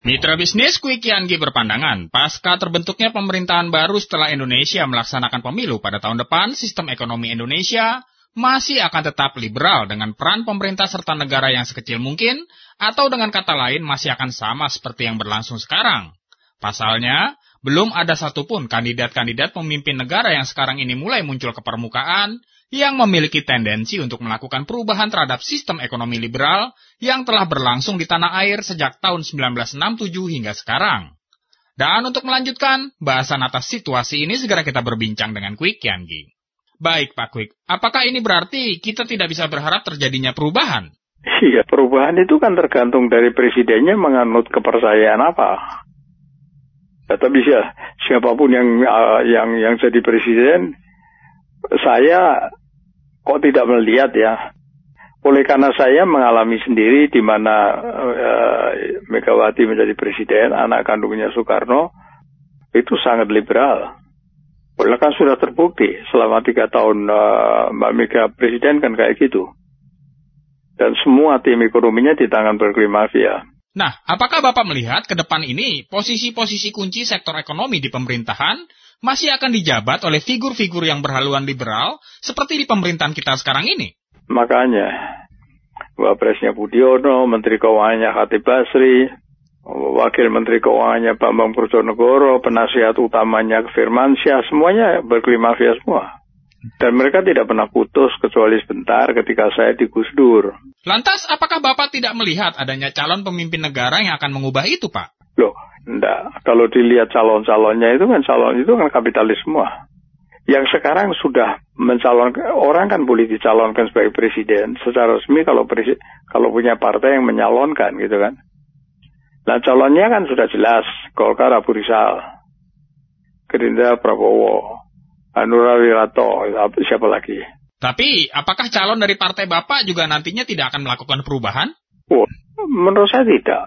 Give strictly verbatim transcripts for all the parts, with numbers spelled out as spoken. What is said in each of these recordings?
Mitra bisnis Quick Yanggi berpandangan, pasca terbentuknya pemerintahan baru setelah Indonesia melaksanakan pemilu pada tahun depan, sistem ekonomi Indonesia masih akan tetap liberal dengan peran pemerintah serta negara yang sekecil mungkin, atau dengan kata lain masih akan sama seperti yang berlangsung sekarang. Pasalnya, belum ada satupun kandidat-kandidat pemimpin negara yang sekarang ini mulai muncul ke permukaan yang memiliki tendensi untuk melakukan perubahan terhadap sistem ekonomi liberal yang telah berlangsung di tanah air sejak tahun sembilan belas enam puluh tujuh hingga sekarang. Dan untuk melanjutkan bahasan atas situasi ini, segera kita berbincang dengan Quick Yanggi. Baik Pak Quick, apakah ini berarti kita tidak bisa berharap terjadinya perubahan? Iya, perubahan itu kan tergantung dari presidennya menganut kepercayaan apa. Ya, tapi ya, siapapun yang uh, yang yang jadi presiden, saya kok tidak melihat ya. Oleh karena saya mengalami sendiri di mana uh, Megawati menjadi presiden, anak kandungnya Soekarno itu sangat liberal. Oleh kan sudah terbukti selama tiga tahun uh, Mbak Mega presiden kan kayak gitu. Dan semua tim ekonominya di tangan Berkeley Mafia. Nah, apakah Bapak melihat ke depan ini posisi-posisi kunci sektor ekonomi di pemerintahan masih akan dijabat oleh figur-figur yang berhaluan liberal seperti di pemerintahan kita sekarang ini? Makanya, Wapresnya Budiono, Menteri Keuangannya Khatib Basri, Wakil Menteri Keuangannya Bambang Brojonegoro, penasihat utamanya Firmansyah, semuanya Berkeley Mafia semua. Dan mereka tidak pernah putus kecuali sebentar ketika saya di Gus Dur. Lantas, apakah Bapak tidak melihat adanya calon pemimpin negara yang akan mengubah itu, Pak? Loh, enggak. Kalau dilihat calon-calonnya itu kan calon itu kan kapitalis semua. Yang sekarang sudah mencalonkan, orang kan boleh dicalonkan sebagai presiden secara resmi kalau presi, kalau punya partai yang menyalonkan gitu kan. Nah calonnya kan sudah jelas, Golkar Abu Rizal, Gerindra Prabowo, Hanura Wirato, siapa lagi? Tapi, apakah calon dari partai Bapak juga nantinya tidak akan melakukan perubahan? Oh, menurut saya tidak.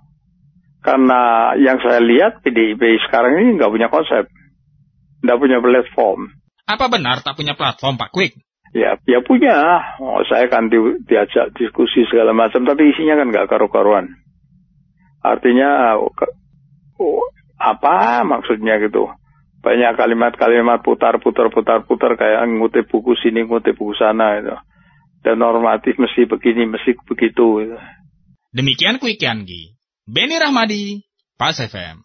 Karena yang saya lihat P D I P sekarang ini nggak punya konsep. Nggak punya platform. Apa benar tak punya platform, Pak Quick? Ya, ya punya. Oh, saya kan di, diajak diskusi segala macam, tapi isinya kan nggak karu-karuan. Artinya, oh, apa maksudnya gitu? Banyak kalimat-kalimat putar-putar-putar-putar kayak ngutip buku sini, ngutip buku sana itu. Dan normatif mesti begini, mesti begitu. Gitu. Demikian Quick Yanggi. Beni Rahmadi, Pas F M.